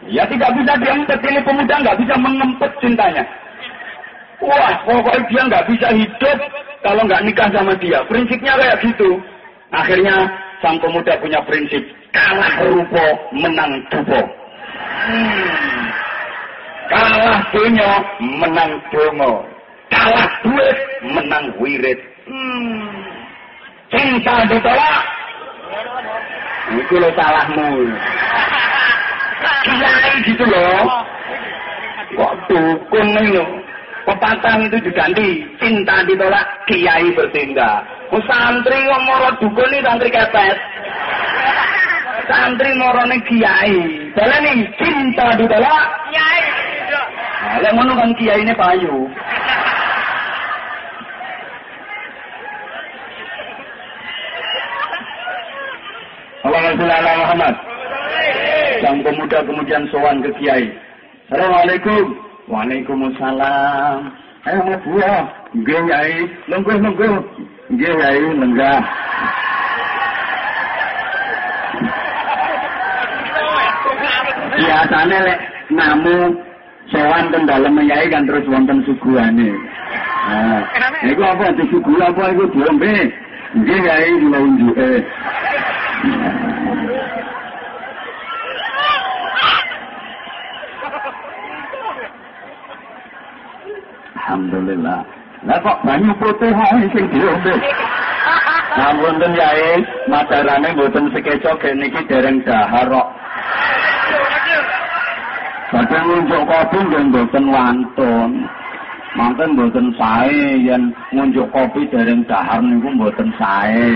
Ya tidak bisa diempet, ini pemuda nggak bisa mengempet cintanya. Wah, pokoknya dia nggak bisa hidup kalau nggak nikah sama dia. Prinsipnya kayak gitu. Akhirnya sang pemuda punya prinsip, kalah rupo, menang dupo. Kalah dunya, menang dongo. Kalah duit, menang wirid. Cinta ditolak. Itu lo salahmu. Kiai gitu loh. Kok dukun ini. Pepatah itu diganti. Cinta ditolak, kiai bertindak. Santri ngomong dukun ini santri kepet. Santri morone kiai. Dalam ini cinta ditolak, kiai. Nah, ngono kan kiai ini payu. Allahumma sholli ala Muhammad. Sang pemuda kemudian sowan ke kiai. Assalamualaikum. Waalaikumsalam. Ayo mlebu ya. Nggih Kyai. Nggih. Nggih Kyai, lenggah. Biasane lek namu sowan ten dalem Kyai kan terus wonten suguhane. Nah, iku apa disuguh apa iku diombe? Nggih Kyai, kula unjuke. Alhamdulillah. Lah kok banyu putih wae sing diombe. Sampun ten Kyai, madarane mboten sekeco gen niki dereng dahar kok. Badhe ngunjuk kopi nggih mboten wantun. Mangken mboten sae yen ngunjuk kopi dereng dahar niku mboten sae.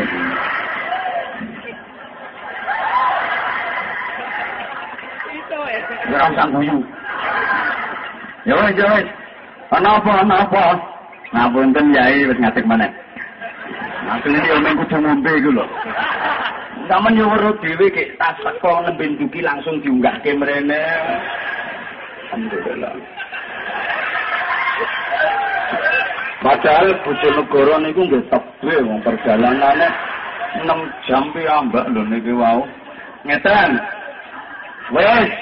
Ora usah guyu. Ya wis. Ana apa? Ngapunten Kyai wis ngadeg meneh. Asline yo mung kudu ngombe iku lho. Sampeyan yo weruh dhewe ki tas teko nembe duki langsung diunggahke mrene. Alhamdulillah. Padahal Bojonegoro niku nggih tebe wong perjalanane 6 jam piyambak lho niki wau. Ngeten. Wes.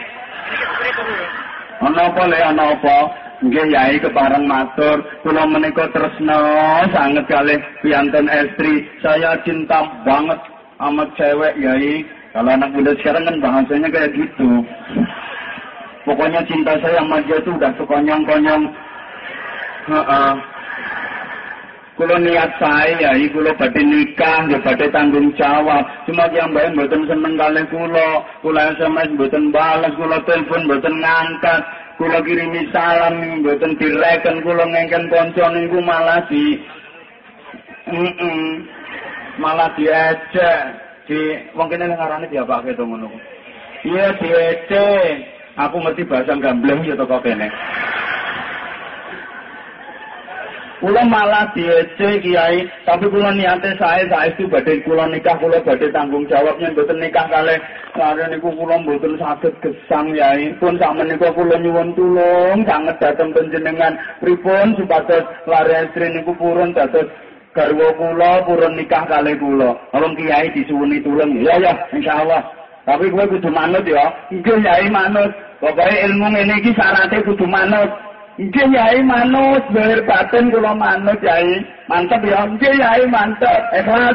Ana apa? Nggih Yai kepareng matur, kula menika tresna sanget kalih piyanten estri. Saya cinta banget sama cewek Yai. Kalau anak muda sekarang kan bahasanya kayak gitu. Pokoknya cinta saya sama dia tuh udah sekonyong-konyong. Kula niat saya Yai, kula badhe nikah, nggih badhe tanggung jawab. Cuma yang mbae mboten seneng kalih kula. Kula SMS mboten bales, kula telepon mboten ngangkat. Kula kirimi salam mboten direken, kula ngengken kanca niku malah malah diejek. Di wong kene ngarane diapake to ngono. Iya diejek. Aku ngerti bahasa gambleng ya toko kene. Kula malah diejek Kiai, tapi kula niate saestu badhe kula nikah, kula badhe tanggung jawabnya mboten nikah kalih lare niku kula mboten saged gesang Yai. Pun sakmenika kula nyuwun tulung sanget dhateng panjenengan pripun supados lare estri niku purun dados garwa kula, purun nikah kalih kula. Wong Kiai disuwuni tulung. Ya insyaallah. Tapi kowe kudu manut ya. Nggih Yai manut. Pokoke ilmu ngene iki syaraté kudu manut. Nggih Yai manut, ber batin kula manut Yai. Mantep ya, nggih Yai mantep. Ikhlas,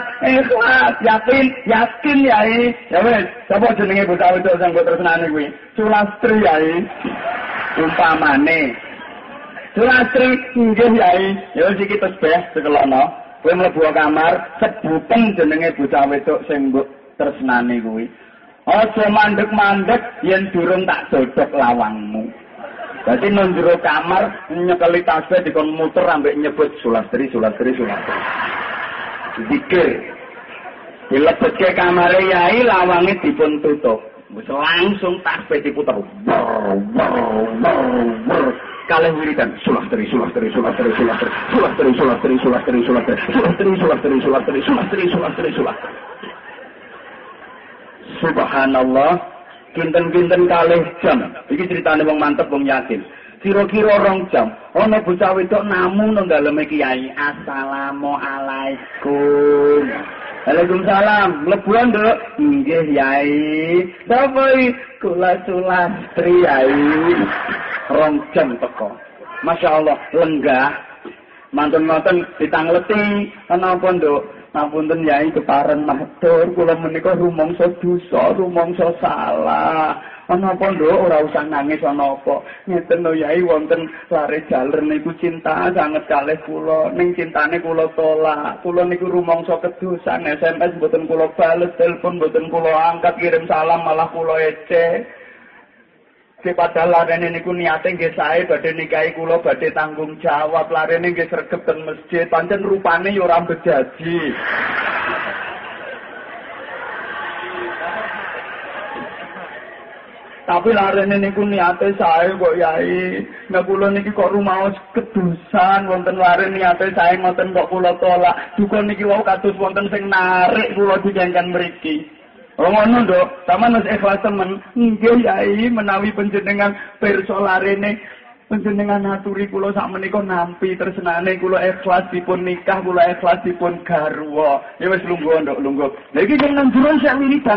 yakin Yai. Ya wis, sapa jenenge bocah wedok sing mbok tresnani kuwi? Sulastri Yai. Umpamane. Sulastri nggih Yai. Ya wis iki tesbih sekelono. Kowe mlebu kamar, sebuten jenenge bocah wedok sing mbok tresnani kuwi. Aja mandeg-mandeg yen durung tak dodok lawangmu. Jadi nang jero kamar nyekeli tasbih dikon muter ambek nyebut Sulastri. Zikir. Dilebetke kamare Yai lawange dipun tutup. Wis langsung tasbih diputer. Kalih wiridan Sulastri. Subhanallah. Kinten-kinten kalih jam. Iki critane wong mantep wong yakin. Kira-kira 2 jam. Ana bocah wedok namung nang daleme Kiai. Assalamualaikum. Waalaikumsalam. Mlebuan, Nduk. Nggih, Yai. Sapa iki? Kula Sulastri, Yai. 2 jam teko. Masyaallah, lenggah. Mantun-mantun ditangleti. Napa, Nduk? Ngapunten Yai keparen matur, kula menika rumangsa dosa, rumangsa salah. Napa, Nduk? Ora usah nangis ana apa. Ngeten lho Yai wonten lare jaler niku cinta sanget kalih kula. Ning cintane kula tolak. Kula niku rumangsa kedosan, SMS mboten kula bales, telepon mboten kula angkat, kirim salam malah kula eceh. Padahal larene niku niate nggih sae badhe nikahi kula badhe tanggung jawab, larene nggih sregep ten masjid, pancen rupane ya ora bejaji. Tapi larene niku niate sae kok Yai. Nek kula niki kok rumaos kedusan wonten lare niate sae ngoten kok kula tolak. Duka niki wau kados wonten sing narik kula dijengkan mriki. Oh ngono, Nduk, sampeyan wis ikhlas temen. Nggih, Yai, menawi panjenengan pirsa larene panjenengan aturi kula sakmenika nampi tresnane kula ikhlas dipun nikah, kula ikhlas dipun garwa. Ya wis lungguh, Nduk, lungguh. Lah iki sing nang jero sak wiridan.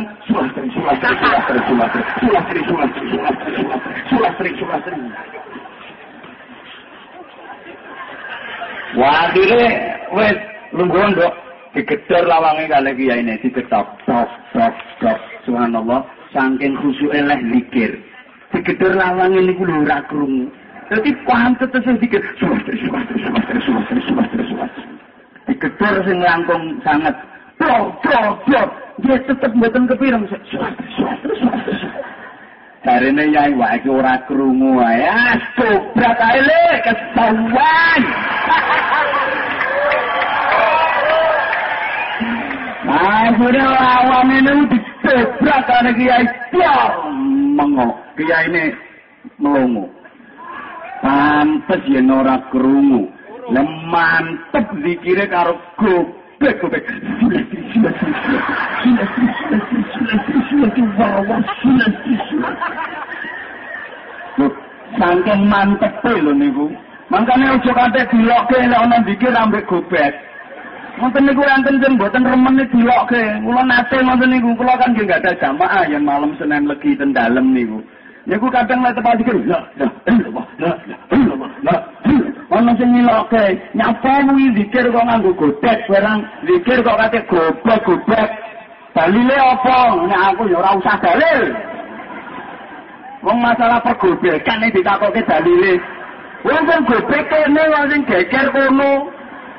Sulastri. Wah, dire wis lungguh, Nduk. Digedor lawange kalih kiai ne digetok tok. Subhanallah, saking khusyuke leh zikir. Digedor lawange niku lho ora krungu. Dadi pantet sing dikir. Sulastri. Digedor sing langkung sanget. Bro. Dia tetep mboten kepireng. Sulastri. Jarene Yai wae iki ora krungu ae. Astobrat ae le kesawan. Sudah lawan ini ditebrak karena kiai mengok. Kiai ini melongo. Pantes yen ora krungu. Mantep zikire karo gobek. Saking mantep lho niku. Mangkane aja kate dilokke nek ana zikir ambek gobek. Mungkin niku enten jen mboten remen dilokke. Kula nate ngoten niku, kula kan nggih enggak ada jamaah yen malam Senin Legi ten dalem niku. Niku kadang lek tepat dikir, la. Ono sing nilokke, nyapa kuwi zikir kok nganggo godek barang, zikir kok kate gobek. Dalile apa? Nek aku ya ora usah dalil. Wong masalah pergobekan iki ditakokke dalile. Wong sing gobek kene wong sing geger kono.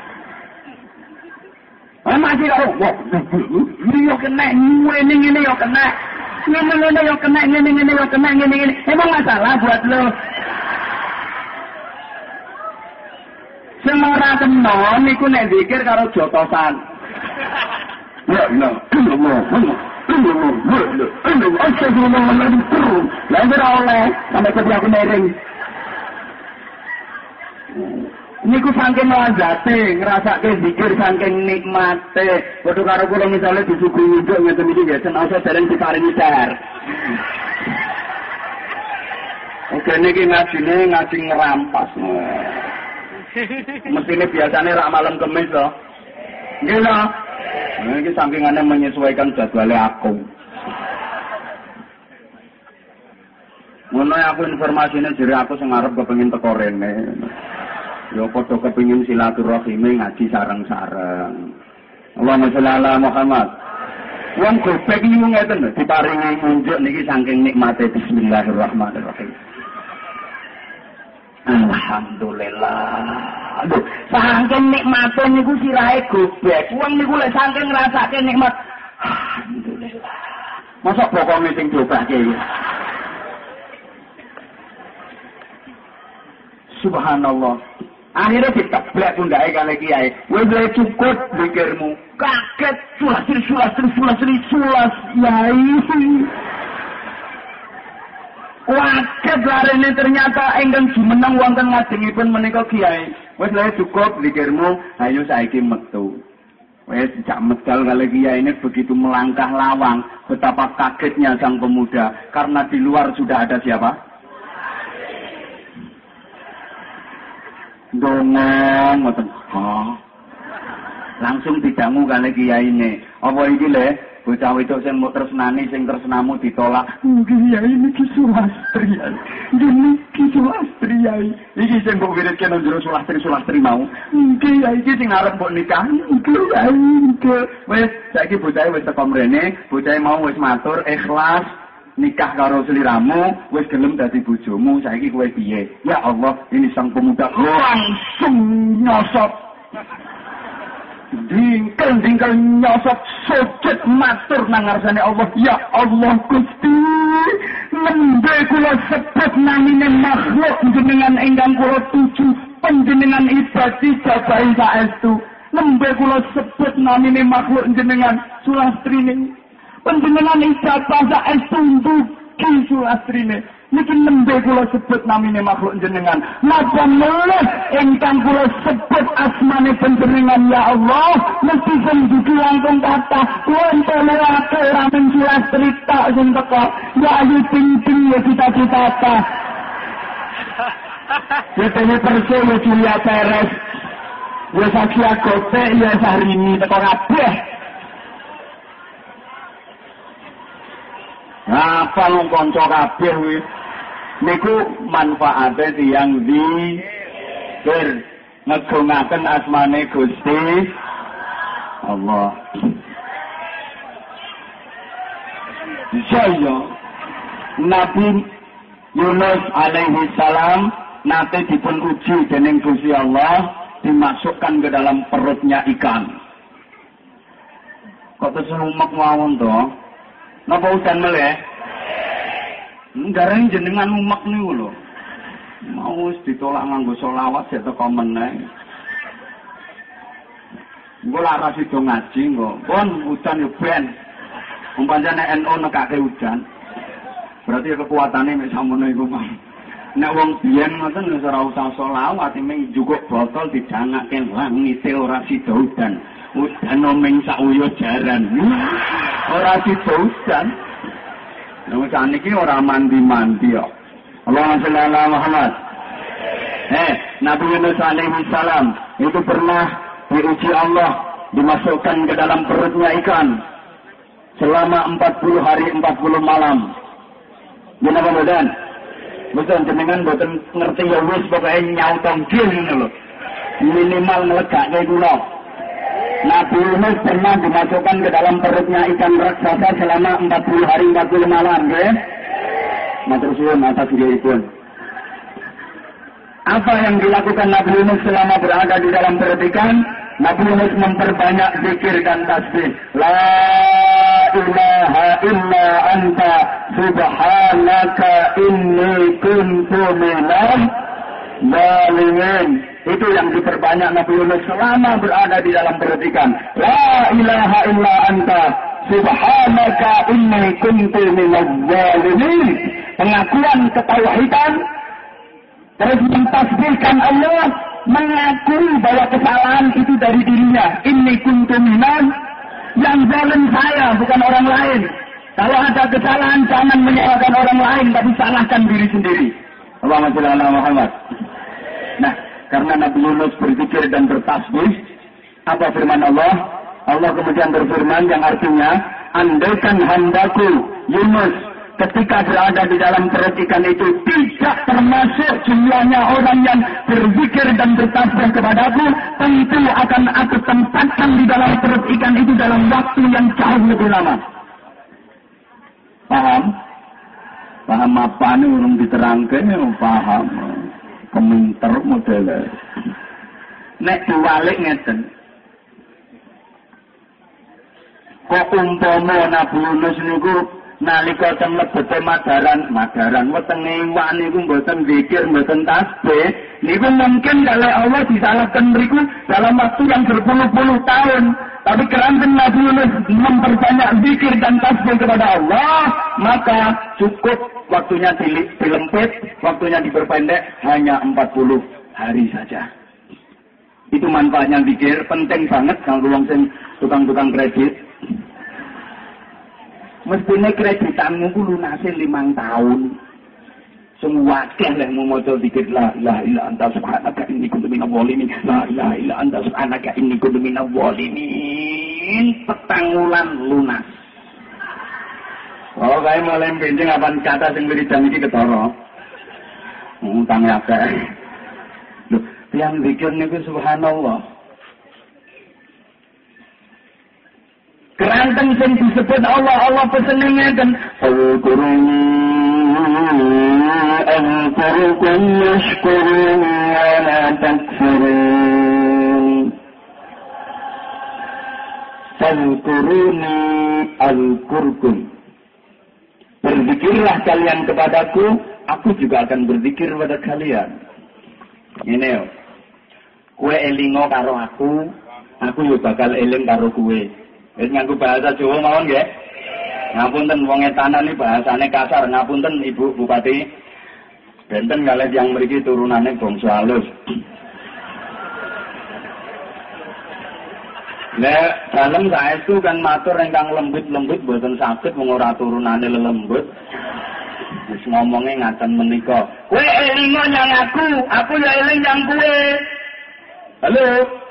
Masih karo, ini yo kena, ini yo kena, ini yo kena. Emang masalah buat lo. Semua tenon, niku nek zikir karo jotosan. Ya, sampai aku nering. Niku saking lazate, ngrasake zikir saking nikmate. Padha karo kula misale disuguhi nduk ngeten iki nggih, senasa dereng diparingi dar. Oke niki ngaji ngerampas. Mestine biasane rak malam Kamis to. Nggih lho. Niki sampingane menyesuaikan jadwale aku. Ngono aku informasine jere aku sing arep kepengin teko rene. Ya padha kepengin silaturahime ngaji sareng-sareng. Allahumma sholli ala Muhammad. Wong gobek iki ngeten lho, diparingi munjuk niki saking nikmate bismillahirrahmanirrahim. Alhamdulillah. Aduh, saking nikmate niku sirahe gobek. Wong niku lek saking ngrasake nikmat. Alhamdulillah. Mosok bokonge sing diobahke iki. Subhanallah. Akhirnya diteblek pundake kali kiai. Wis cukup pikirmu. Kaget sulas yai. Kaget larene ternyata ingkang jumeneng wonten ngajengipun menika kiai. Wis cukup pikirmu, ayo saiki metu. Wis jak medal kali kiai ini begitu melangkah lawang, betapa kagetnya sang pemuda karena di luar sudah ada siapa? Dongeng ngoten. Langsung didangu kali kiai ini. Apa iki le? Bocah wedok sing mau tresnani sing tresnamu ditolak. Nggih ya iki Sulastri. Niki Sulastri ya. Iki sing mbok wiridke nang jero Sulastri mau. Nggih ya iki sing arep mbok nikah. Nggih ya iki. Wis saiki bocahe wis teko mrene, bocahe mau wis matur ikhlas nikah karo sliramu, wis gelem dadi bojomu. Saiki kowe piye? Ya Allah, ini sang pemuda langsung nyosot. Dingkel nyosot sujud matur nang ngarsane Allah. Ya Allah Gusti, nembe kula sebut namine makhluk jenengan ingkang kula tuju panjenengan ibadi jabahi saestu. Nembe kula sebut namine makhluk jenengan Sulastrine panjenengan ijabah saestu dugi Sulastrine. Niki nembe kula sebut namine makhluk jenengan. Napa melih ingkang kula sebut asmane panjenengan ya Allah, mesti sing dugi langkung kathah. Wonten ora men Sulastri tok sing teko. Ya ayu ting-ting ya cita-cita. Ya tene perso ya Julia Perez. Ya Sakia Gote ya Sahrini teko kabeh. Apa lu kanca kabeh kuwi? Niku manfaate tiyang zikir ngegungaken asmane Gusti Allah. Saya Nabi Yunus alaihi salam nate dipun uji dening Gusti Allah, dimasukkan ke dalam perutnya ikan. Kok terselumek mawon to? Napa udan meleh? Ngareng jenengan umek niku lho. Mau wis ditolak nganggo selawat ya teko meneh. Engko lara sida ngaji engko. Pun udan yo ben. Umpamane NU nekake udan. Berarti kekuatane mek samono iku Pak. Nek wong biyen ngoten wis ora usah selawat, ming njukuk botol didangake langite ora sida udan. Udan omeng sak uyo jaran. Ora sida udan. Nah, saniki ora mandi-mandi kok. Allahumma shalli ala Muhammad. Nabi Yunus alaihi salam itu pernah diuji Allah, dimasukkan ke dalam perutnya ikan selama 40 hari 40 malam. Gimana bodan? Boten jenengan boten ngerti ya wis pokoke nyautong dil ngono lho. Minimal nglegake kula. Nabi Yunus pernah dimasukkan ke dalam perutnya ikan raksasa selama 40 hari 40 malam, nggih. Matur suwun atas diriipun. Apa yang dilakukan Nabi Yunus selama berada di dalam perut ikan? Nabi Yunus memperbanyak zikir dan tasbih. La ilaha illa anta subhanaka inni kuntu minaz zalimin. Itu yang diperbanyak Nabi Yunus selama berada di dalam perut ikan. La ilaha illa anta subhanaka inni kuntu minaz zalimin. Pengakuan ketauhidan, terus mentasbihkan Allah, mengakui bahwa kesalahan itu dari dirinya. Inni kuntu minaz, yang zalim saya bukan orang lain. Kalau ada kesalahan jangan menyalahkan orang lain, tapi salahkan diri sendiri. Allahumma shalli ala Muhammad. Nah, karena Nabi Yunus berzikir dan bertasbih, apa firman Allah? Allah kemudian berfirman yang artinya, andaikan hambaku Yunus ketika berada di dalam perut ikan itu tidak termasuk jumlahnya orang yang berzikir dan bertasbih kepadaku, tentu akan aku tempatkan di dalam perut ikan itu dalam waktu yang jauh lebih lama. Paham? Paham apa ini urung diterangkan? Paham. Keminter modelnya. Nek diwalik ngeten. Kok umpama Nabi Yunus niku nalika teng lebete madaran wetenge iwak niku mboten zikir, mboten tasbih, niku mungkin kalih Allah disalahkan mriku dalam waktu yang berpuluh-puluh tahun. Tapi kerana Nabi Yunus memperbanyak zikir dan tasbih kepada Allah, maka cukup waktunya dilempit, waktunya diperpendek hanya 40 hari saja. Itu manfaatnya zikir, penting banget kalau wong sing tukang-tukang kredit. Mestine kreditanmu ku lunase 5 tahun. Semua akeh lek mau maca zikir la ilaha illa anta subhanaka inni kuntu minadh dhalimin. La ilaha illa anta subhanaka inni kuntu minadh dhalimin. petang wulan lunas. Oh, kae mulai benjing apan kata sing wiridan iki ketara. Utang akeh. Lho, tiyang zikir niku subhanallah. Keranteng sing disebut Allah pesene ngeten. Al-Qur'an أذكركم يشكرون ولا تكفرون فاذكروني أذكركم. Berzikirlah kalian kepadaku, aku juga akan berzikir pada kalian. Ini yo. Kue elingo karo aku yo bakal eling karo kue. Wis nganggo bahasa Jawa mawon nggih. Ngapunten wong etanan iki bahasane kasar, ngapunten Ibu Bupati. Benten kalih yang mriki turunane bangsa halus. Nek dalem saestu kan matur ingkang lembut-lembut mboten saged wong ora turunane lelembut. Wis ngomonge ngaten menika. Kowe elingo nyang aku ya eling nyang kowe. Halo.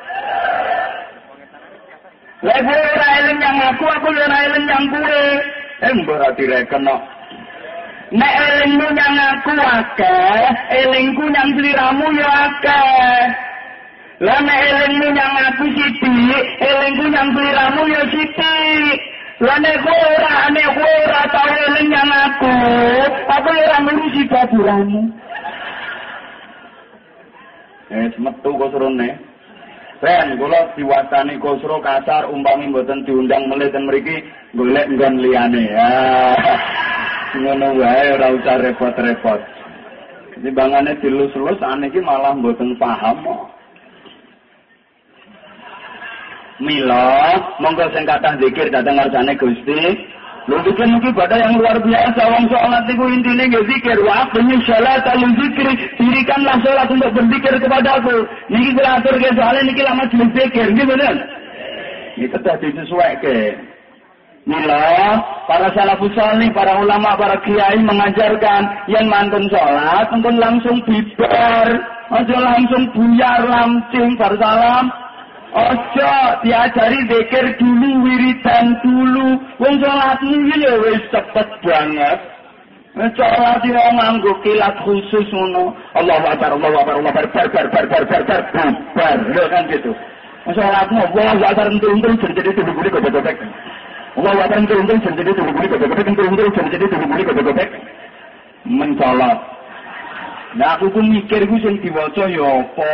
Lek kowe ora eling nyang aku ya ora eling nyang kowe. Mbok ora direken kok. Nek elingmu nyang aku akeh, elingku nyang sliramu ya akeh. Lah nek elingmu nyang aku sithik, elingku nyang sliramu ya sithik. Lah nek kowe ora tau eling nyang aku ora ngurusi baburamu. Metu kosrone. Ben kula diwastani kosro kasar umpami mboten diundang melih ten mriki golek nggon liyane. Ya. Ngono wae ora usah repot-repot. Timbangane dilus-lus aniki malah mboten paham. Mila, monggo sing kathah zikir dhateng ngarsane Gusti. Lho zikir niki ibadah yang luar biasa. Wong salat niku intine nggih zikir. Wa aqimi sholata li dzikri. Dirikanlah salat untuk berzikir kepadaku. Niki kula aturke soalé niki lama zikir, nggih bener. Iki tetep disesuaike. Mila, para salafus salih, para ulama, para kiai mengajarkan yang mantun sholat, mantun langsung bibar, aja langsung buyar langsung bar salam, aja diajari zikir dulu, wiridan dulu, wong sholatmu iki ya wis cepet banget. Sholat iki ora nganggo kilat khusus ngono. Allahu Akbar, Allahu Akbar, Allahu Akbar, bar, lho kan gitu. Sholatmu Allahu Akbar entul-entul jadi tubuh-tubuh gobek-gobek. Allah akan turun-turun jadi tubuh-tubuh gobek-gobek, jadi tubuh-tubuh gobek-gobek. Mencolot. Nah aku tuh mikir gue sing diwaca ya apa?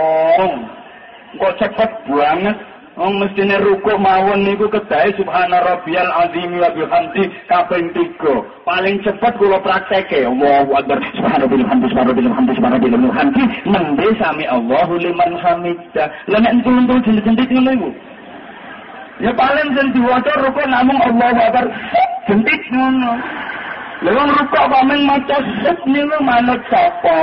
Kok cepet banget. Wong mestine rukuk mawon niku kedahe subhana rabbiyal azim wa bihamdi kaping 3. Paling cepet kula prakteke. Allahu akbar subhanallahi subhanallahi nembe sami Allahu liman hamidah. Lah nek entul-entul jendet-jendet ngono iku. Ya paling sing diwaca rukuk namung Allahu akbar jentit ngono. Lha wong rukuk kok mung maca set niku manut sapa?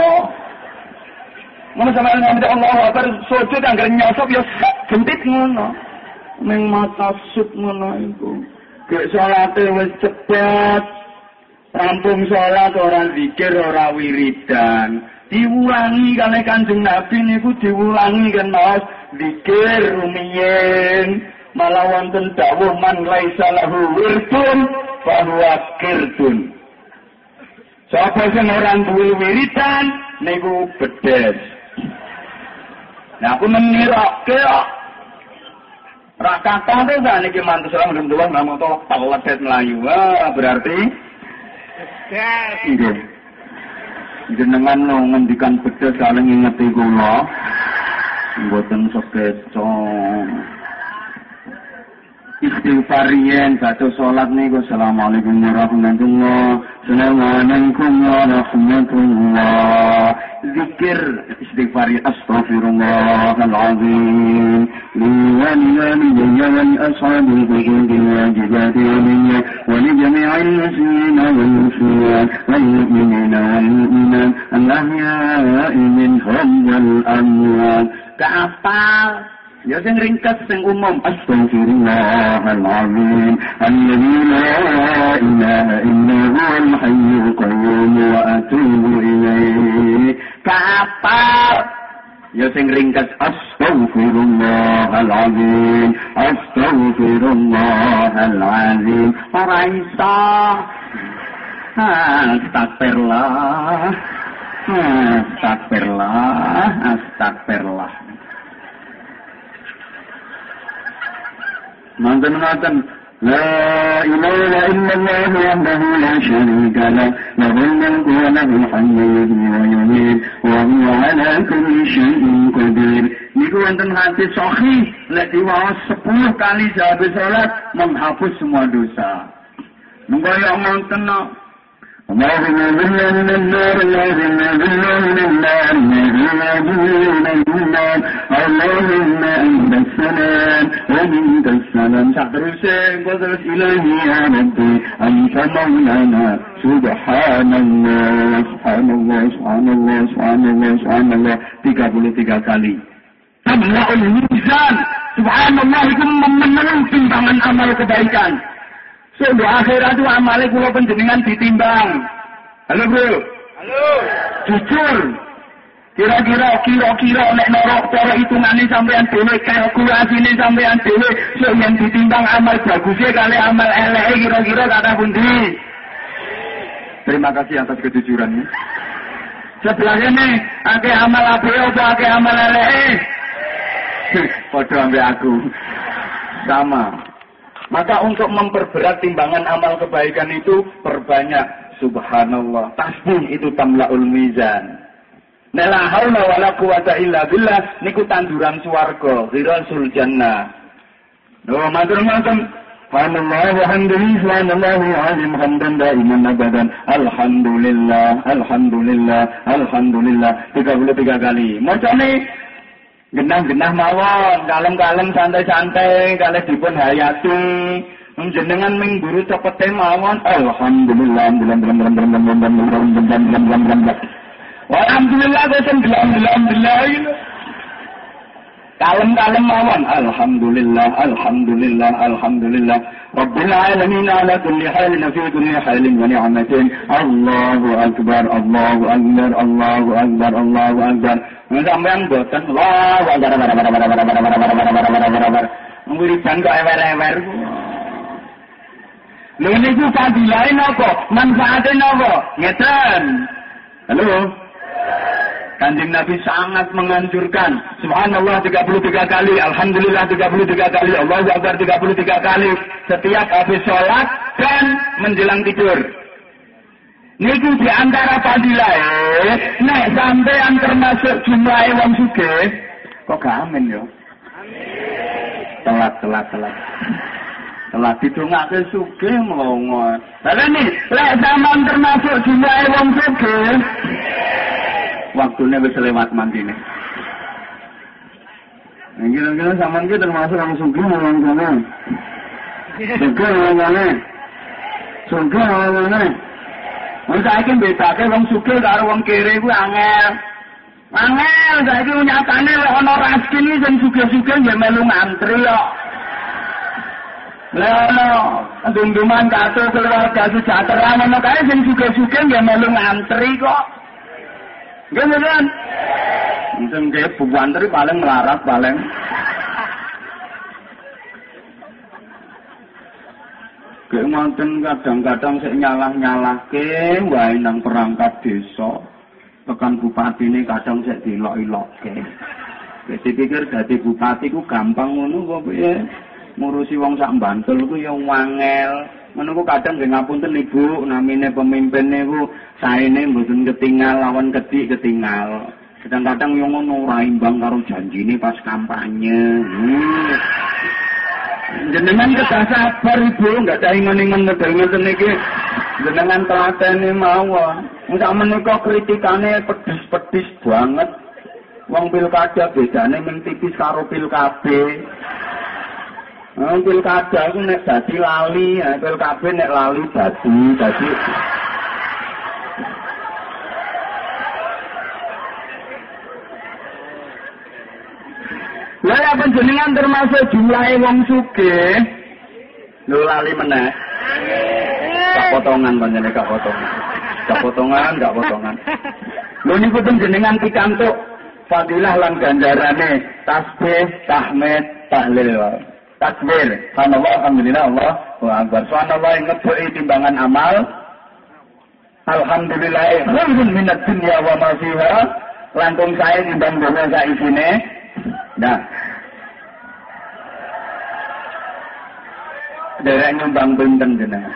Mun sampeyan ngomong Allahu akbar sujud anggere nyosop ya jentit ngono. Ning maca set ngono iku. Gek salate wis cepet. Rampung salat ora zikir ora wiridan. Diulangi kalih Kanjeng Nabi niku diulangi kan Mas. Zikir rumiyin. Malah wonten dawuh man laisa lahu wirdun fa huwa kirdun. Sapa sing ora duwe wiridan niku bedes. Nah aku menirake kok. Ra kata to kan iki mantus ora mendung namo to paledet mlayu. Wah, berarti bedes. Nggih. Jenengan ngendikan bedes saling ngingeti kula. Mboten sekeco. Istighfarian satu salat niku assalamualaikum warahmatullahi assalamualaikum warahmatullah zikir istighfari astaghfirullahalazim liwal ashabil hudud wajibat yawmiyya wa li jami'il muslimina wal muslimat wal mu'minina wal mu'minat al-ahya'i minhum wal amwat ka'apal. Ya sing ringkas sing umum astaghfirullahalazim alladzi la ilaha illa huwal hayyul qayyum wa atubu ilaihi. Kapal Ya sing ringkas astaghfirullahalazim, astaghfirullahalazim. Ora iso. Astagfirullah. Astagfirullah, astagfirullah. Mantan-mantan لا إله إلا الله وحده لا شريك له له الملك وله الحمد يحيي ويميت وهو على كل شيء قدير. Niku wonten hadis sahih lek diwaos 10 kali sahabat salat menghapus semua dosa. Monggo ya wonten اللهم اجعلنا من النار اللهم اجعلنا من النار اللهم اجعلنا من النار اللهم انت السلام ومنك السلام terusé engko terus ilahi ya rabbi anta maulana subhanallah subhanallah subhanallah subhanallah subhanallah 33 kali. Tamla'ul mizan subhanallah itu memenuhi timbangan amal kebaikan. Di akhirat itu amale kula panjenengan ditimbang. Halo bro. Halo. Jujur. Kira-kira nek norok cara hitungane sampean dhewe kalkulasine sampean dhewe sing yen ditimbang amal bagusnya kali amal eleke kira-kira kata pundi? Terima kasih atas kejujurannya. Sebelahnya nih, akeh amal apik apa akeh amal eleke? Padha ambek aku. Sama. Maka untuk memperberat timbangan amal kebaikan itu perbanyak subhanallah. Tasbih itu tamla'ul mizan. La haula wala quwata illa billah niku tanduran swarga, ghirasul jannah. Lho matur-matur subhanallah walhamdulillah subhanallah azim hamdan daiman abadan alhamdulillah alhamdulillah alhamdulillah 33 kali. Macane genah-genah mawon, kalem-kalem santai-santai, kalih dipun hayati. Jenengan ming guru cepete mawon. Alhamdulillah, alhamdulillah, alhamdulillah. Kalem-kalem mawon. Alhamdulillah, alhamdulillah, alhamdulillah. Rabbil alamin ala kulli halin fi kulli halin wa ni'matin. Allahu akbar, Allahu akbar, Allahu akbar, Allahu akbar. Sampeyan boten Allah nguridan kok ewer-ewer. Lha niku fadilahe napa? Manfaate napa? Ngeten. Halo. Kanjeng Nabi sangat menganjurkan subhanallah 33 kali, alhamdulillah 33 kali, Allahu akbar 33 kali setiap habis sholat dan menjelang tidur. Niku di antara fadilah. Nek sampean termasuk jumlah wong sugih, kok gak amin yo? Amin. Telat didongake sugih mlongo. Lah nek sampean termasuk jumlah wong sugih, waktune wis lewat mantine. Kira-kira sampean ki termasuk wong sugih wong kono. Sugih ngene. Wong saiki bedake wong sugih karo wong kere kuwi angel. Angel saiki nyatane lek ana raskin iki sing sugih-sugih ya melu ngantri kok. Lah ana ndung-ndungan kato keluarga sejahtera ngono kae sing sugih-sugih ya melu ngantri kok. Nggih kan? Sing kaya bu antri paling melarat paling. Kemanten kadang-kadang sik nyalah-nyalahke wae nang perangkat desa. Tekan bupatine kadang sik dilok-ilokke. Wis dipikir dadi bupati ku gampang ngono kok piye? Ngurusi wong sak Bantul ku ya wangel. Ngono ku kadang nggih ngapunten Ibu, namine pemimpin niku saene mboten ketinggal lawan ketinggal. Kadang-kadang yo ngono ora imbang karo janjine pas kampanye. Jenengan kedah sabar Ibu, enggak ada ingon-ingon ngedel-ngedel niki. Jenengan telatene mawon. Sak menika kritikane pedis-pedis banget. Wong pilkada bedane mung tipis karo pilkade. Pilkada iku nek dadi lali, pilkade nek lali dadi. Lah panjenengan termasuk jumlahe wong sugih. Lho lali meneh. Gak potongan panjenengan gak potongan. Lho niku panjenengan pikantuk fadilah lan ganjarane tasbih, tahmid, tahlil. Takbir, subhanallah, alhamdulillah, Allahu akbar. Subhanallah ngeboki timbangan amal. Alhamdulillah khairun minad dunya wa ma fiha. Langkung sae timbang donya sak isine. Nah. Derek nyumbang pinten jenengan.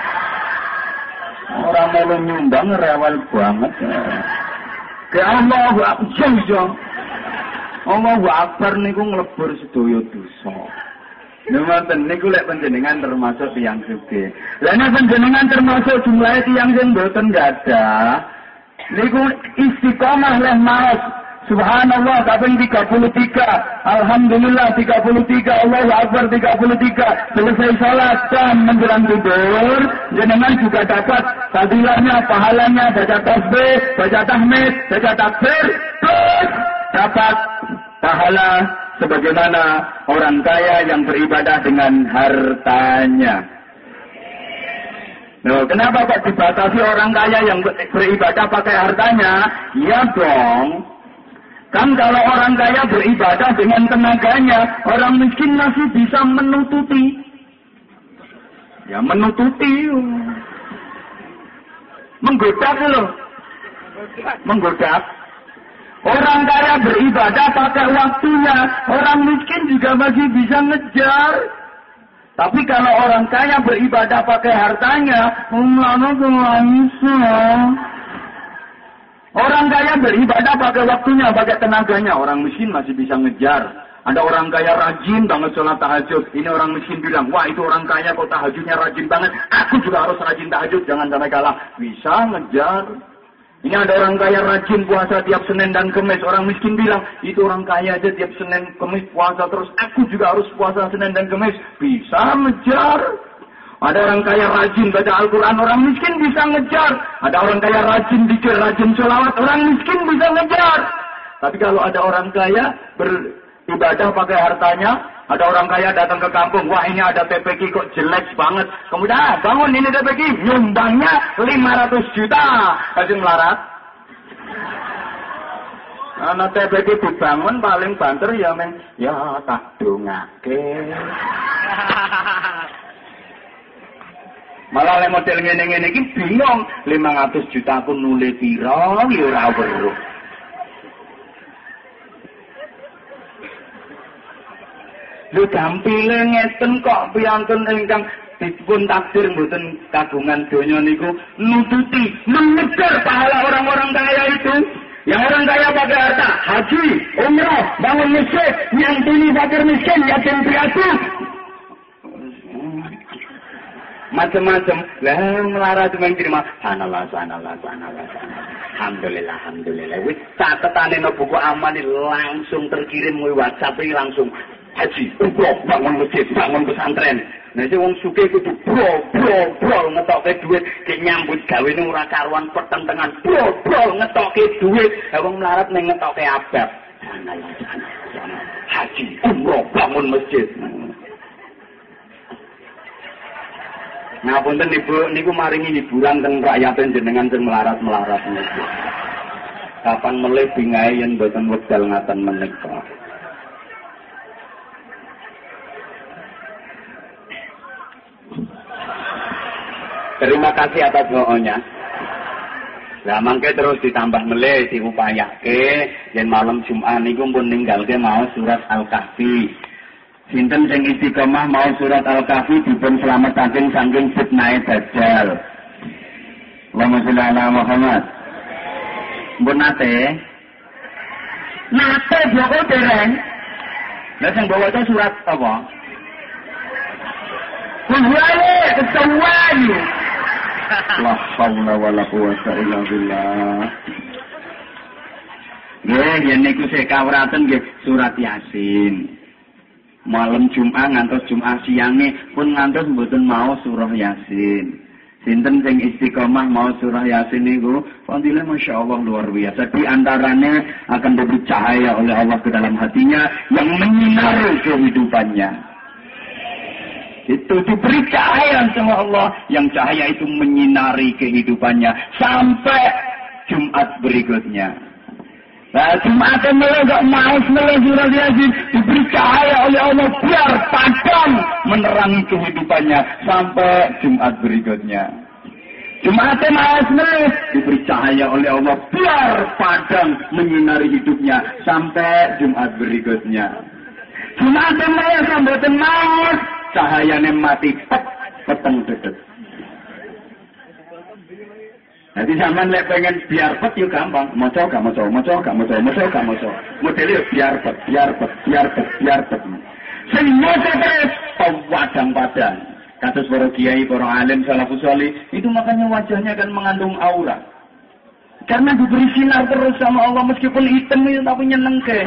Orang mau nyumbang rewel banget. Ke Allahu akbar. Allahu akbar niku nglebur sedaya dosa. Nuwun niku lek panjenengan termasuk tiyang sugih. Lah nek panjenengan termasuk jumlah tiyang sing mboten gadah, niku istiqomah leh maos. Subhanallah kaping 33, alhamdulillah 33, Allahu akbar 33. Selesai salat dan menjelang tidur, jenengan juga dapat fadilahnya, pahalanya, baca tasbih, baca tahmid, baca takbir, terus dapat pahala sebagaimana orang kaya yang beribadah dengan hartanya. Loh, kenapa kok dibatasi orang kaya yang beribadah pakai hartanya? Ya dong. Kan kalau orang kaya beribadah dengan tenaganya, orang miskin masih bisa menututi. Ya menututi. Menggoda loh. Menggoda. Orang kaya beribadah pakai waktunya, orang miskin juga masih bisa ngejar. Tapi kalau orang kaya beribadah pakai hartanya, orang kaya beribadah pakai waktunya, pakai tenaganya, orang miskin masih bisa ngejar. Ada orang kaya rajin banget sholat tahajud. Ini orang miskin bilang, wah itu orang kaya kok tahajudnya rajin banget. Aku juga harus rajin tahajud, jangan sampai kalah. Bisa ngejar. Ini ada orang kaya rajin puasa tiap Senin dan Kemis. Orang miskin bilang, itu orang kaya aja tiap Senin Kemis puasa terus. Aku juga harus puasa Senin dan Kemis. Bisa ngejar. Ada orang kaya rajin baca Al-Quran. Orang miskin bisa ngejar. Ada orang kaya rajin zikir, rajin sholawat. Orang miskin bisa ngejar. Tapi kalau ada orang kaya beribadah pakai hartanya. Ada orang kaya datang ke kampung, wah ini ada TPQ kok jelek banget. Kemudian bangun ini TPQ, nyumbangnya 500 juta. Kasih melarat. Nah TPQ dibangun paling banter ya men, ya tak dongake. Malah le model ngene-ngene iki bingung, 500 juta aku nule pira ya ora weruh. Lho gampile ngeten kok piyantun ingkang dipun takdir mboten kagungan donya niku nututi mengejar pahala orang-orang kaya itu. Yang orang kaya pakai harta, haji, umrah, bangun masjid, nyantuni fakir miskin, yatim piatu. Macam-macam. Lah melarat cuma terima sanallah. Alhamdulillah. Wis catetane no buku amal langsung terkirim melalui WhatsApp langsung. Haji, umroh, bangun masjid, bangun pesantren. Nah, itu wong sugih kudu bro ngetokke duit, ki nyambut gawe ning ora karuan pertentangan. Bro ngetokke duit, ha wong melarat ning ngetokke abab. Haji, umroh, bangun masjid. Nah, punten Ibu, niku maringi hiburan teng rakyat jenengan sing melarat-melarat niku. Kapan melih bingae yen mboten wekdal ngaten menika. Terima kasih atas doanya. Lah mangke terus ditambah melih diupayake yen malam Jumat niku pun ninggalke mau surat Al-Kahfi. Sinten sing istiqomah mau surat Al-Kahfi dipun slametaken saking fitnah Dajjal. Allahumma sholli ala Muhammad. Mbon nate Joko dereng. Lah sing bawa surat apa? Kuwale ketuan. La haula wala quwwata illa billah. Nggih, yen niku sik kawraten nggih surat Yasin. Malam Jumat ngantos Jumat siange pun ngantos mboten mau surah Yasin. Sinten sing istiqomah mau surah Yasin niku, fadilah masyaallah luar biasa. Di antaranya akan diberi cahaya oleh Allah ke dalam hatinya yang menyinari kehidupannya. Itu diberi cahaya sama Allah yang cahaya itu menyinari kehidupannya sampai Jumat berikutnya. Nah, Jumatnya melonggak maus surat Yasin diberi cahaya oleh Allah biar padam menerangi kehidupannya sampai Jumat berikutnya. Jumatnya maus diberi cahaya oleh Allah biar padam menyinari hidupnya sampai Jumat berikutnya. Jumatnya sambutan maus cahayanya mati peteng dedet. Jadi zaman lek pengen biar pet yo gampang, maca gak maca. Modele biar pet. Sing maca terus padang-padang. Kados para kiai, para alim salafus salih, itu makanya wajahnya kan mengandung aura. Karena diberi sinar terus sama Allah meskipun hitam itu tapi nyenengke.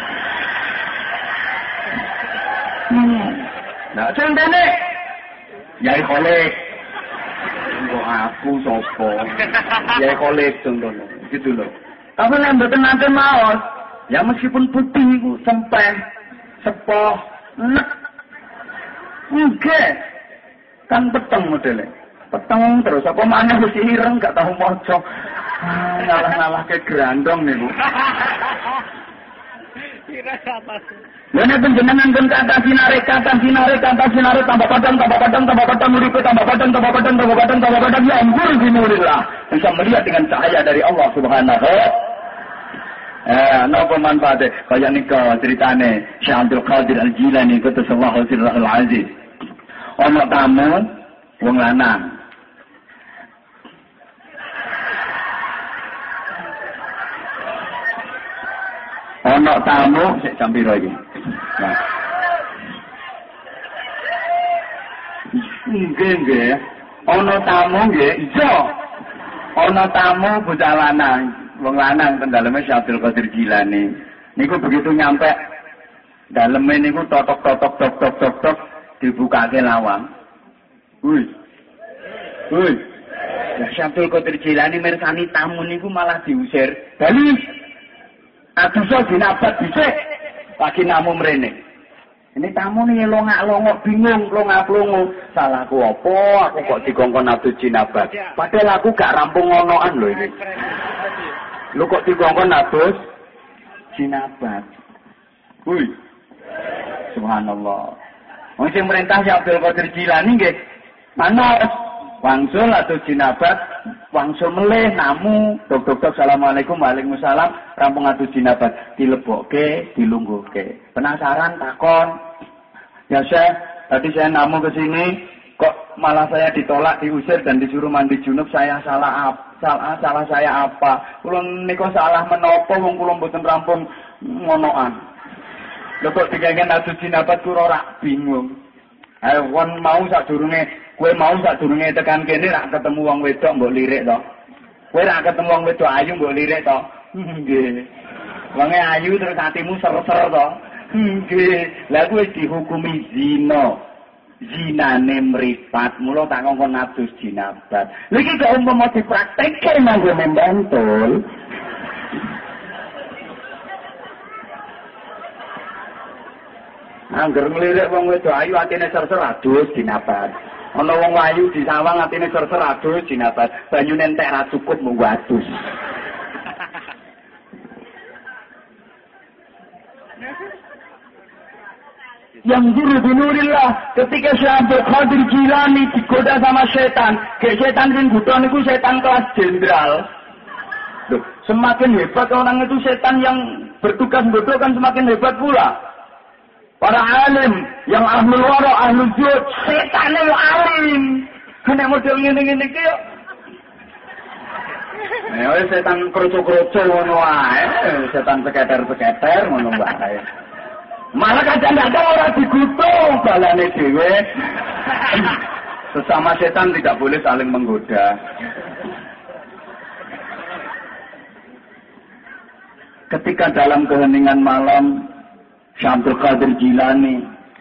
Nah, contohnya Yai Khalid. Kok aku sopo? Ya kolek contohnya, gitu loh. Tapi yang mboten nate maos, ya meskipun putih iku sempeh, sepoh, nek. Nggih. Kan peteng modele. Peteng terus apa maneh wis ireng gak tahu maca. Ngalah-ngalah ke grandong niku. Kira apa sih? Lene penjenengan pun kata sinare tambah padang uripe tambah padang ya ampun binurillah. Bisa melihat dengan cahaya dari Allah Subhanahu. Napa manfaate kaya nika ceritane Syekh Abdul Qadir Al-Jilani qaddasallahu sirrahul aziz. Ono tamu wong lanang. Ono tamu sik jam piro iki? Nah. Nggih. Ono tamu nggih, iya. Ono tamu bocah lanang, wong lanang ten daleme Syekh Abdul Qadir Jilani. Niku begitu nyampe daleme niku totok dibukake lawang. Wuih. Syekh Abdul Qadir Jilani mirsani tamu niku malah diusir. Bali Adusa dinabat dhisik lagi namu mrene. Ini tamu nih longak-longok bingung, longak-longo. Salahku apa? Aku kok dikongkon adus jinabat. Padahal aku gak rampung ngonoan lho ini. Lu kok dikongkon adus jinabat. Wuih. Subhanallah. Wong sing merintah Syekh Abdul Qadir Jilani nggih. Manos wangsul adus jinabat. Wangsul meleh namu dok assalamualaikum waalaikumsalam rampung adus jinabat dilebokke dilungguhke penasaran takon ya Syekh tadi saya namu ke sini kok malah saya ditolak diusir dan disuruh mandi junub saya salah saya apa kula nika salah menapa wong kula mboten rampung ngonoan lho kok dikengken adus jinabat kula ora bingung ayo kon mau sadurunge kowe mau sadurunge tekan kene rak ketemu wong wedok mbok lirik to. Kowe rak ketemu wong wedok ayu mbok lirik to. Nggih. Wonge ayu terus atimu ser-ser to. Nggih. Lah kowe dihukumi zina. Zinane mripat, mula tak ngongkon adus jinabat. Lha iki kok umpama dipraktekke nganggo membantul. Angger ngelirik wong wedok ayu atine ser-ser adus jinabat. Ana wong ayu di sawang atine ser-ser adus jinabat. Banyune entek ra cukup mung adus. Yang guru binurillah ketika Syekh Abdul Qadir Jilani digoda sama setan. Kayak setan yang goda niku setan kelas jenderal. Loh, semakin hebat orang itu setan yang bertugas goda kan semakin hebat pula. Para alim yang ahlul wara, ahlul jud, setane yo alim. Nek model ngene-ngene iki yo. Nek setan kroco-kroco ngono wae, setan seketer-seketer ngono wae. Malah kadang-kadang ora digutung balane dhewe. Sesama setan tidak boleh saling menggoda. Ketika dalam keheningan malam Syekh Abdul Qadir Jilani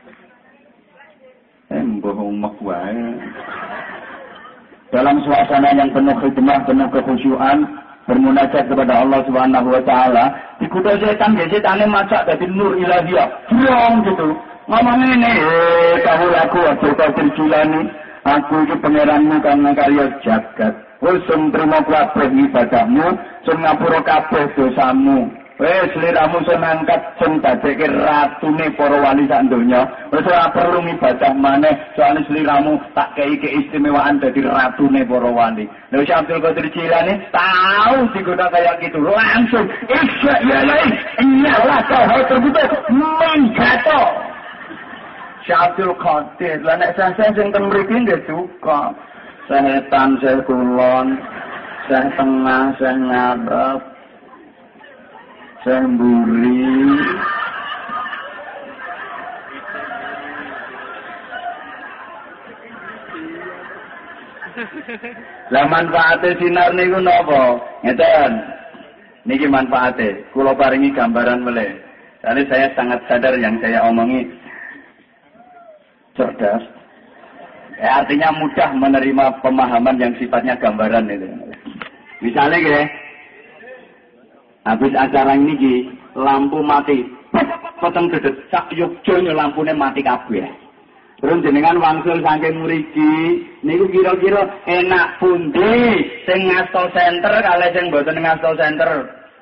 bohong mak wae. Dalam suasana yang penuh khidmah, penuh kekhusyuan, bermunajat kepada Allah Subhanahu wa taala, dikuda setan ya setane macak dadi nur ilahiyah. Brong gitu. Ngomong ngene, kamu aku Abdul Qadir Jilani, aku iki pangeranmu kang karya jagat. Wis terima kabeh ibadahmu, sing ngapura kabeh dosamu. Wes sliramu sing angkat sing dadekke ratune para wali sak donya. Wis ora perlu ngibadah maneh, soalnya sliramu tak kei keistimewaan dadi ratune para wali. Lha Syekh Abdul Qadir Jilani tahu digoda kayak gitu. Langsung isya ya lain nyalah kau terbuka menggato. Syekh Abdul Qadir lan nek saya sing teng mriki nggih suka. Setan saya kulon, saya tengah, saya ngarep, saya mburi. Lah manfaate sinar niku napa? Ngeten. Niki manfaate. Kula paringi gambaran meleh. Jadi saya sangat sadar yang saya omongi cerdas. Ya, artinya mudah menerima pemahaman yang sifatnya gambaran itu. Misalnya gini, habis acara ini lampu mati, potong dedet, sak yukjonya lampunya mati kabeh. Terus jenengan wangsul saking mriki, niku kira-kira enak pundi sing ngasto center kalih sing mboten ngasto center.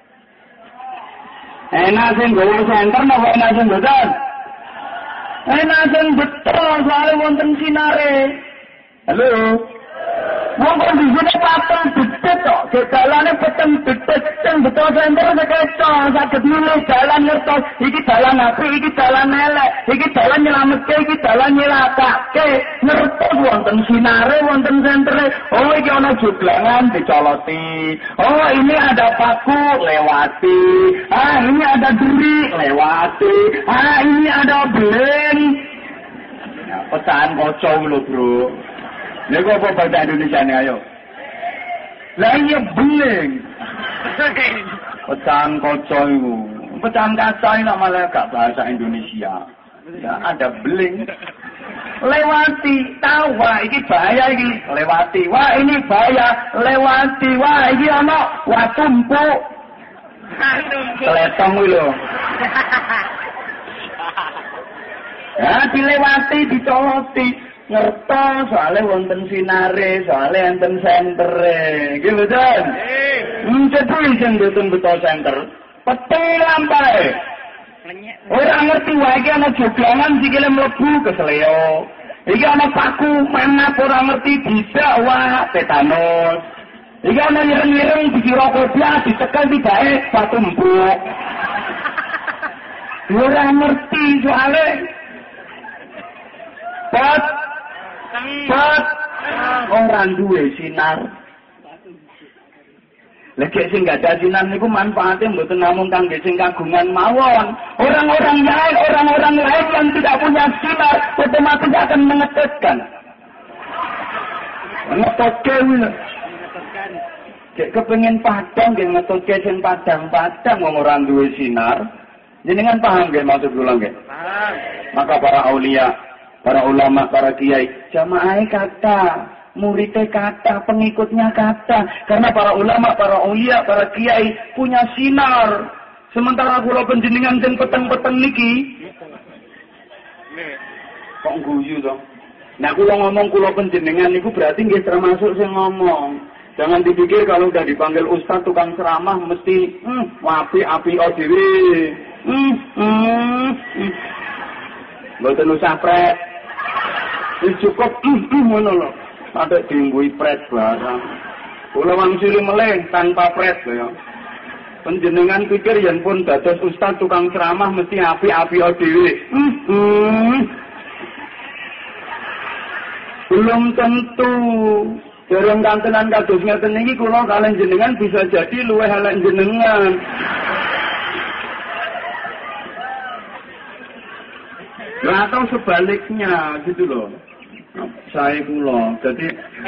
Enak sing nggawa center napa enak sing mboten? Enak sing betul soalnya wonten sinare. Halo. Wong kok disini pateng dedet kok, jalanane peteng dedet, sing betul center sekeco, saged milih jalan ngertos, iki jalan apik, iki jalan elek, iki jalan nyelametke, iki jalan nyelakake, ngertos wonten sinare, wonten sentere. Oh iki ana joglangan dicoloti. Oh ini ada paku lewati. Ah ini ada duri lewati. Ah ini ada beling. Nah, pecahan kocok lho, Bro. Lha kok apa bahasa Indonesia ne ayo? Lah iya beling. Pecahan kaca iku. Pecahan kaca iki malah gak bahasa Indonesia. Ya ada beling. Lewati, tahu wah iki bahaya iki. Lewati. Wah ini bahaya. Lewati. Wah iki ana watu empuk. Keletong kuwi lho. Ya dilewati, dicoloti. Ngertos soalnya wonten sinare, soalnya enten sentere. Gitu kan? Jadi sing mboten betul senter. Peteng lampai. Ora ngerti wae iki ana joglangan sikile mlebu kesleo. Iki ana paku manap ora ngerti bisa wah tetanus. Iki ana nyereng-nyereng dikira kobra dicekel tibake batu empuk. Ora ngerti soalnya orang duwe sinar. Lagi sing gak ada sinar niku manfaatnya mboten namung kangge sing kagungan mawon. Orang-orang lain yang tidak punya sinar otomatis akan mengetutkan. Mengetutkan. Cek kepengin padang nggih ngetutke sing padang-padang wong ora duwe sinar. Jenengan paham nggih maksud kula nggih? Paham. Maka para aulia, para ulama, para kiai, jamaahnya kata, muridnya kata, pengikutnya kata. Karena para ulama, para ulia, para kiai punya sinar. Sementara kula panjenengan sing peteng-peteng niki, kok guyu to? Nah kula ngomong kula panjenengan niku berarti nggih termasuk sing ngomong. Jangan dipikir kalau udah dipanggil ustaz tukang ceramah mesti api dhewe. Mboten usah pret. Wis cukup ngono lho. Sampai diinggui pret barang. Kula wangsuli meleh tanpa pret lho ya. Panjenengan pikir yen pun dados ustaz tukang ceramah mesti api dhewe. Belum tentu. Dereng kantenan kados ngeten iki kula kalian jenengan bisa jadi luwih elek jenengan. Nah, atau sebaliknya gitu loh. Saya kula. Jadi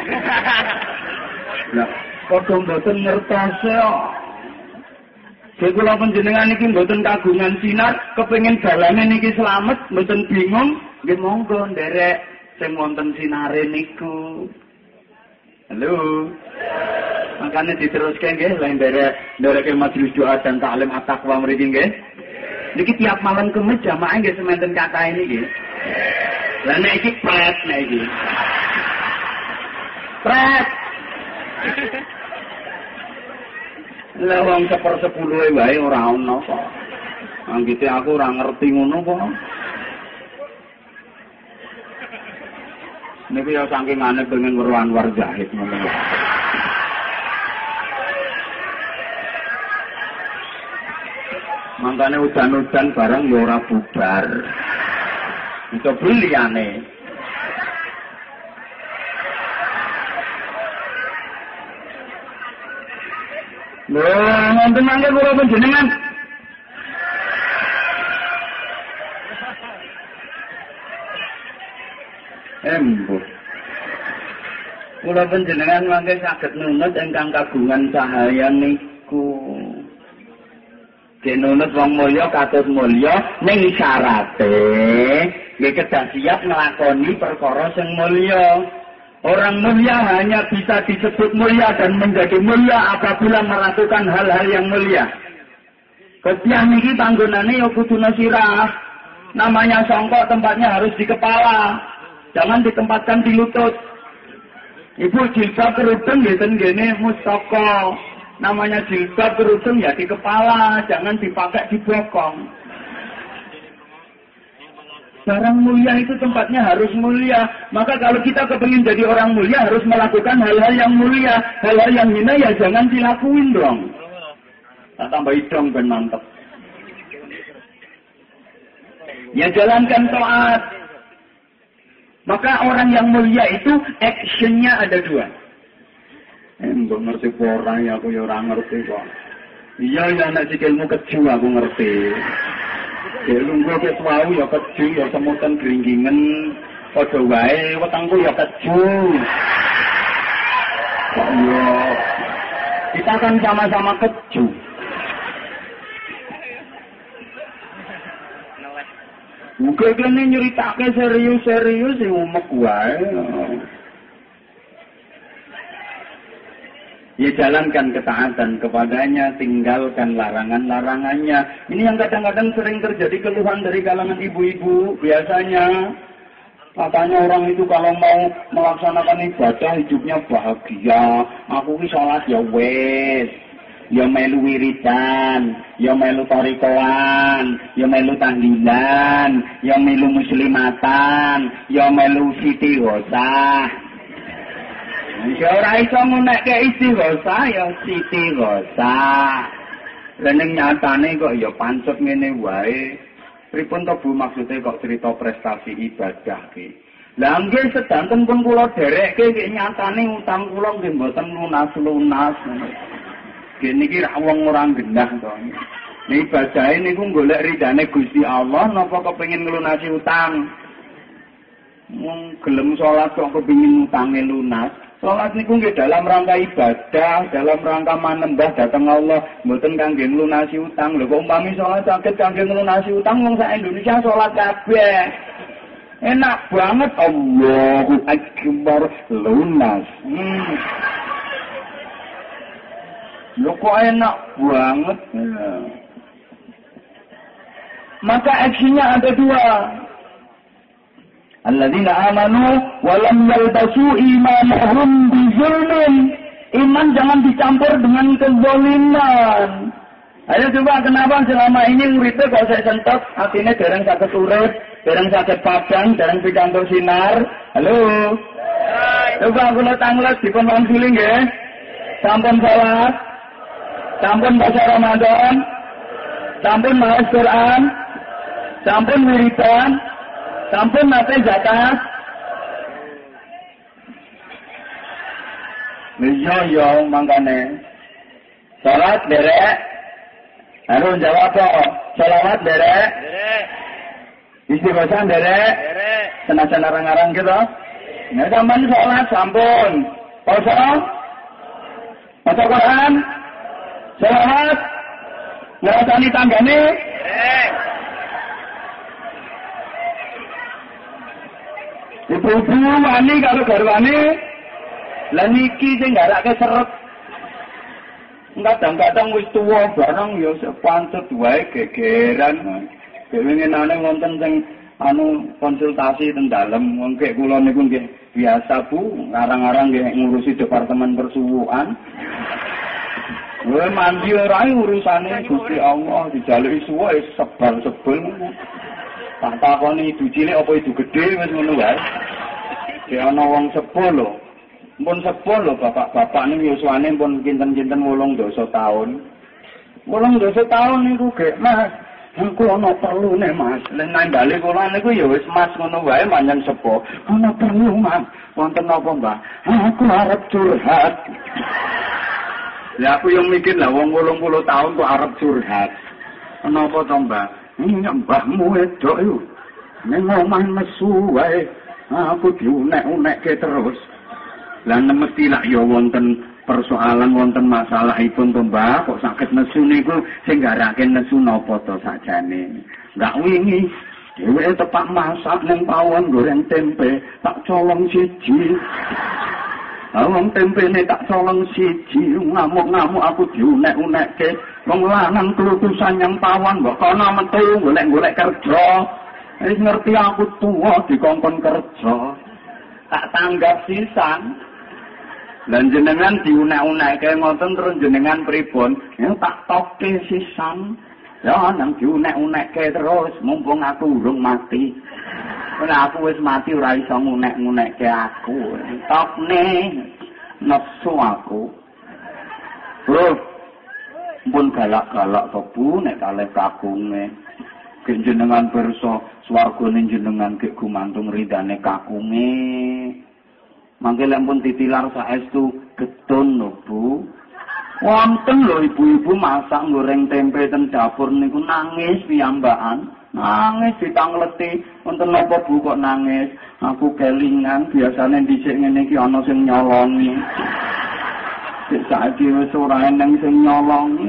nah, padha mboten ngertos yo. Jadi kula panjenengan iki mboten kagungan sinar, kepengin dalane niki slamet, mboten bingung, nggih monggo nderek sing wonten sinare niku. Halo. Makanya diteruskan nggih lain nderek majelis doa dan taklim at-taqwa mriki nggih. Niki tiap malam Kamis jamaah nggih sementen kata ini nggih. Lah nek iki pret nek iki. Pret. Lah wong 1/10 wae ora ono kok. Anggite aku ora ngerti ngono kok. Niku ya saking aneh pengen weruh Anwar Zahid ngono. Mangkane udan-udan bareng ya ora bubar. Itu liyane. Lha nonton mangke kula panjenengan. Embo. Kula panjenengan mangke saged nunut ingkang kagungan cahaya niku. Denunut wong mulya katut mulya ning syarate nggih kedah siap nglakoni perkara sing mulya. Orang mulia hanya bisa disebut mulia dan menjadi mulia apabila melakukan hal-hal yang mulia. Ketiang niki panggonane ya kudune sirah. Namanya songkok tempatnya harus di kepala. Jangan ditempatkan di lutut. Ibu jilbab kerudung ngeten ngene mustaka. Namanya jilbab kerudung ya di kepala, jangan dipakai di bokong. Barang mulia itu tempatnya harus mulia. Maka kalau kita kepingin jadi orang mulia harus melakukan hal-hal yang mulia. Hal-hal yang hina ya jangan dilakuin dong. Tak tambah hidung ben mantep. Ya jalankan taat. Maka orang yang mulia itu actionnya ada 2. Mbok ngerti ora ya aku ya ora ngerti kok. Iya ya nek sikilmu keju aku ngerti. Ya lungguh ke wau ya keju ya semutan gringgingen padha wae wetengku ya keju. Kok yo kita kan sama-sama keju. Muga kene nyeritake serius-serius sing umek wae. Ya jalankan ketaatan kepadanya, tinggalkan larangan-larangannya. Ini yang kadang-kadang sering terjadi keluhan dari kalangan ibu-ibu. Biasanya katanya orang itu kalau mau melaksanakan ibadah hidupnya bahagia. Aku ki sholat ya wes, ya melu wiridan, ya melu torikoan, ya melu tahlilan, ya melu muslimatan, ya melu siti ghosah. Ya ora iso ngunekke istighosa ya istighosa. Lah ning nyatane kok ya pancet ngene wae. Pripun to Bu maksude kok cerita prestasi ibadah ki. Lah nggih sedanten pun kula derekke ki nyatane utang kula nggih mboten lunas-lunas. Nggih niki ra wong ora gendah to. Nek ibadahe niku golek ridane Gusti Allah napa kepengin nglunasi utang. Wong gelem salat kok kepengin utange lunas. Salat niku nggih dalam rangka ibadah, dalam rangka manembah dhateng Allah, mboten kangge nglunasi utang. Lho kok umpami salat saged kangge nglunasi utang wong sak Indonesia salat kabeh. Enak banget Allahu Akbar lunas. Lho kok enak banget. Maka aksinya ada 2. Alladzina amanu wa lam yalbasu imanahum bizulmin. Iman jangan dicampur dengan kezaliman. Ayo coba kenapa selama ini uripe kok saya sentot, atine dereng saged urip, dereng saged padang, dereng pikantuk sinar. Halo. Coba kula tanglet dipun wangsuli nggih. Sampun salat. Sampun baca Ramadan. Sampun maos Quran. Sampun wiridan. Sampun nate zakat. Iya mangkane. Salat derek. Anu jawab kok. Selawat derek. Derek. Istighosah derek. Derek. Senajan arang-arang gitu. Nek sampean salat sampun. Poso. Maca Quran. Selawat. Ngrasani tanggane. Derek. Ibu-ibu wani karo garwane lah niki sing garake seret. Kadang-kadang wis tuwa barang ya sepantut wae gegeran. Dhewe ngenane wonten sing konsultasi teng dalem wong kek kula niku nggih biasa Bu, ngarang-arang nggih ngurusi departemen persuwukan. Kowe mandi ora urusane Gusti Allah dijaluki suwe sebal-sebel. Tak takoni idu cilik apa idu gedhe wis ngono wae. Ki ana wong sepuh lho. Mun sepuh lho bapak-bapak niku yuswane pun kinten-kinten 18 taun. 18 taun niku gek Mas. Aku ana perlune Mas. Nek nang bali kula niku ya wis Mas ngono wae manjen sepuh. Ana perlu Mas. Wonten apa, Mbah? Aku arep curhat. Ya aku yang mikir lah wong 80 taun kok arep curhat. Kenapa to, Mbah? Mbahmu wedok yo. Ning omah nesu wae. Aku diunek-unekke terus. Lah mesti lak ya wonten persoalan wonten masalahipun to, Mbah. Kok saged nesu niku sing garake nesu napa to sakjane. Enggak wingi dheweke tepak masak ning pawon goreng tempe, tak colong siji. Wong tempene tak colong siji, ngamuk-ngamuk aku diunek-unekke. Wong lanang klutusan yang pawon kok kono metu golek-golek kerja. Wis ngerti aku tuwa dikongkon kerja. Tak tanggap sisan. Lan jenengan diunek-unekke ngoten terus jenengan pripun? Ya tak toke sisan. Ya nang diunek-unekke terus mumpung aku urung mati. Ora aku wis mati ora iso ngunek-ngunekke aku. Tokne nafsu aku. Bro, pun galak-galak to Bu nek kalih kakunge. Jenengan pirsa swargane jenengan gek gumantung ridane kakunge. Mangke lek pun titilar saestu getun lho Bu. Wonten lho ibu-ibu masak goreng tempe ten dapur niku nangis piyambakan. Nangis ditangleti, wonten napa Bu kok nangis? Aku kelingan biasane dhisik ngene iki ana sing nyolongi. Sik saiki wis ora eneng sing nyolongi.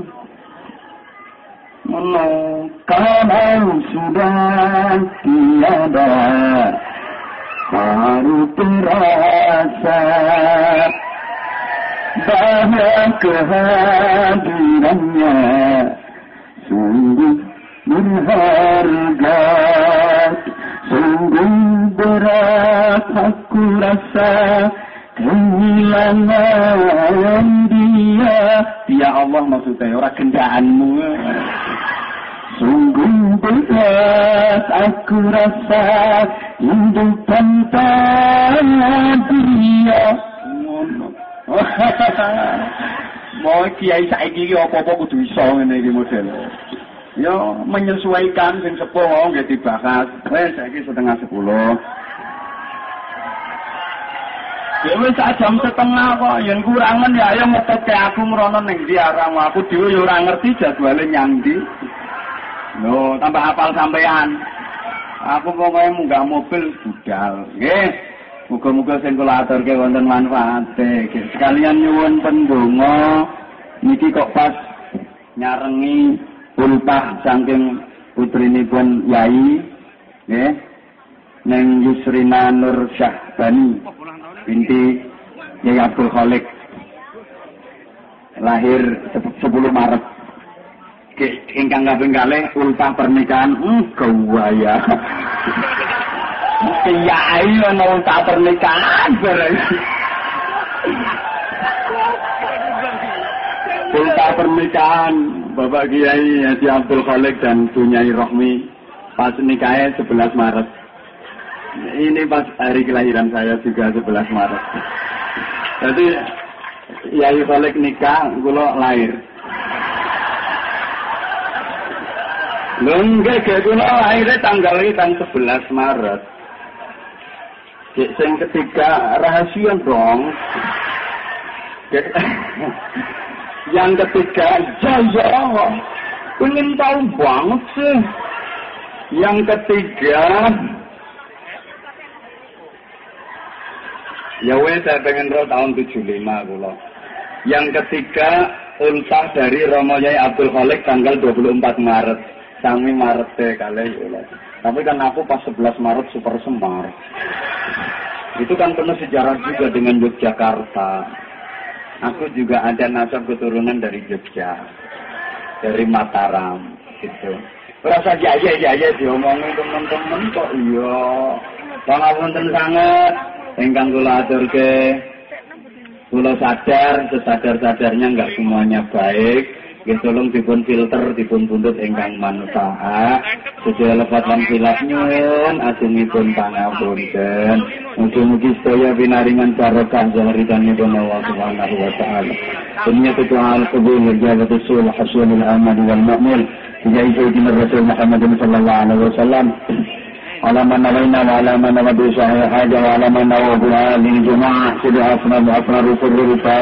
Mono kalau sudah tiada baru terasa bahwa kehadirannya sungguh berharga, sungguh berat aku rasa kehilangan dia. Ya Allah maksudnya orang gendaanmu. Sungguh berat aku rasa hidup tanpa dia. Mau kiai saiki iki apa-apa kudu iso ngene iki model. Ya menyesuaikan sing sepuh wong nggih dibahas. Wes saiki 9:30. Ya wis jam 1:30 kok yen kurangan ya ayo ngeteke aku mrono ning ndi arahmu. Aku dhewe ya ora ngerti jadwale nyang ndi. Lho, tambah hafal sampean. Aku pokoke munggah mobil budal. Nggih. Muga-muga sing kula aturke wonten manfaate. Sekalian nyuwun pendonga niki kok pas nyarengi ultah saking putrinipun Yai nggih ning Yusrina Nur Syahbani binti Yai Abdul Khalik lahir 10 Maret ingkang kaping kalih ultah pernikahan gawaya Yai ana ultah pernikahan ultah pernikahan Bapak Kiai Haji Abdul Khalik dan Bu Nyai Rohmi pas nikahnya 11 Maret. Ini pas hari kelahiran saya juga 11 Maret. Jadi Yai Khalik nikah, kula lahir. Lho nggih kula lahirnya tanggal 11 Maret. Sing ketiga rahasia dong. Yang ketiga, ya, pengen tahu banget sih. Yang ketiga, ya wes saya pengen roh tahun 75 kula. Yang ketiga, ultah dari Romo Yai Abdul Khalik tanggal 24 Maret. Sami Maret deh kali kula. Tapi kan aku pas 11 Maret super semar. Itu kan penuh sejarah juga dengan Yogyakarta. Aku juga ada nasab keturunan dari Jogja, dari Mataram, gitu. Rasa jaya diomongin teman-teman kok iya. Pangapunten sanget, ingkang kula aturke Kula sadar, sesadar-sadarnya enggak semuanya baik. Nggih tolong dipun filter, dipun buntut ingkang manfaat. Sedaya lepat lan khilaf nyuwun agungipun pangapunten. Mugi-mugi sedaya pinaringan barokah zahiritanipun Allah Subhanahu wa taala. Dunia tu'al qabul ijabatu sul hasunul amal wal mu'min. Bijai sayyidina Rasul Muhammad sallallahu alaihi wasallam. على من نوينا وعلى من نودي صحيح حاجة وعلى من نوه هذه الجماعة سبحانه وأفنى رسول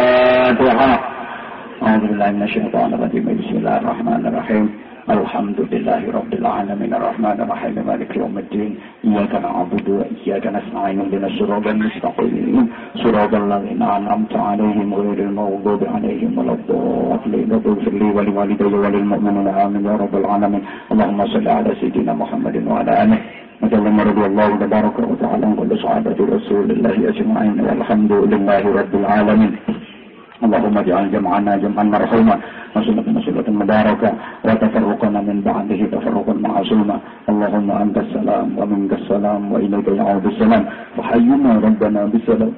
الفاتحة أعوذ بالله من الشيطان الرجيم بسم الله الرحمن الرحيم الحمد لله رب العالمين الرحمن الرحيم مالك يوم الدين إياك نعبد وإياك نستعين اهدنا الصراط المستقيم صراط الذين أنعمت عليهم غير المغضوب عليهم ولا الضالين اغفر لي ولوالدي وللمؤمنين آمين يا رب العالمين اللهم صل على سيدنا محمد وعلى آله وسلم رضي الله تبارك وتعالى عن كل صحابة رسول الله أجمعين والحمد لله رب العالمين اللهم اجعل جمعنا جمعا مرحوما وسنتنا سنة مباركة وتفرقنا من بعده تفرقا معصوما اللهم أنت السلام ومنك السلام وإليك يعود السلام وحينا ربنا بالسلام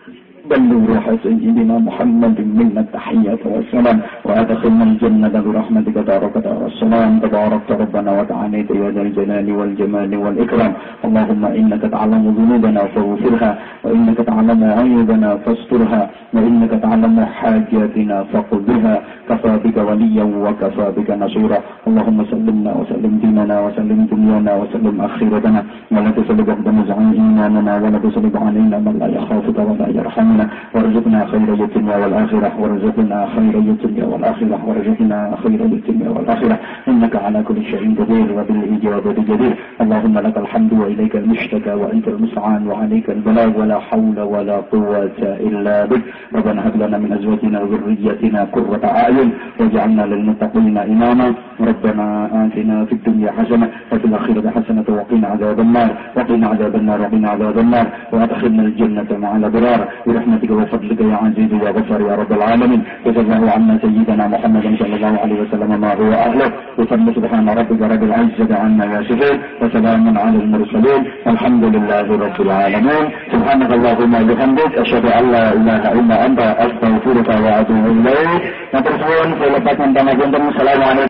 بلغ روح سيدنا محمد منا التحية والسلام وأدخلنا الجنة برحمتك دارك دار السلام تباركت ربنا وتعاليت يا ذا الجلال والجمال والإكرام اللهم إنك تعلم ذنوبنا فاغفرها وإنك تعلم عيوبنا فاسترها وإنك تعلم حاجاتنا فاقضها كفى بك وليا وكفى بك نصيرا اللهم سلمنا وسلم ديننا وسلم دنيانا وسلم آخرتنا ولا تسلب بنزع إيماننا ولا تسلب علينا من لا يخافك ولا يرحمنا وارزقنا خير الدنيا والآخرة وارزقنا خير الدنيا والآخرة وارزقنا خير الدنيا والآخرة إنك على كل شيء قدير وبالإجابة جدير اللهم لك الحمد وإليك المشتكى وأنت المستعان وعليك البلاغ ولا حول ولا قوة إلا بك ربنا هب لنا من أزواجنا وذريتنا قرة أعين واجعلنا للمتقين إماما ربنا آتنا في الدنيا حسنة وفي الآخرة حسنة وقنا عذاب النار وقنا عذاب النار وقنا عذاب النار وأدخلنا الجنة مع الأبرار برحمتك وفضلك يا عزيز يا غفار يا رب العالمين جزا الله عنا سيدنا محمد صلى الله عليه وسلم ما هو أهله وصلى سبحان ربك رب العزة عما يصفون وسلام على المرسلين الحمد لله رب العالمين سبحانك اللهم وبحمدك أشهد أن لا إله إلا أنت أستغفرك وأتوب إليك. Assalamualaikum.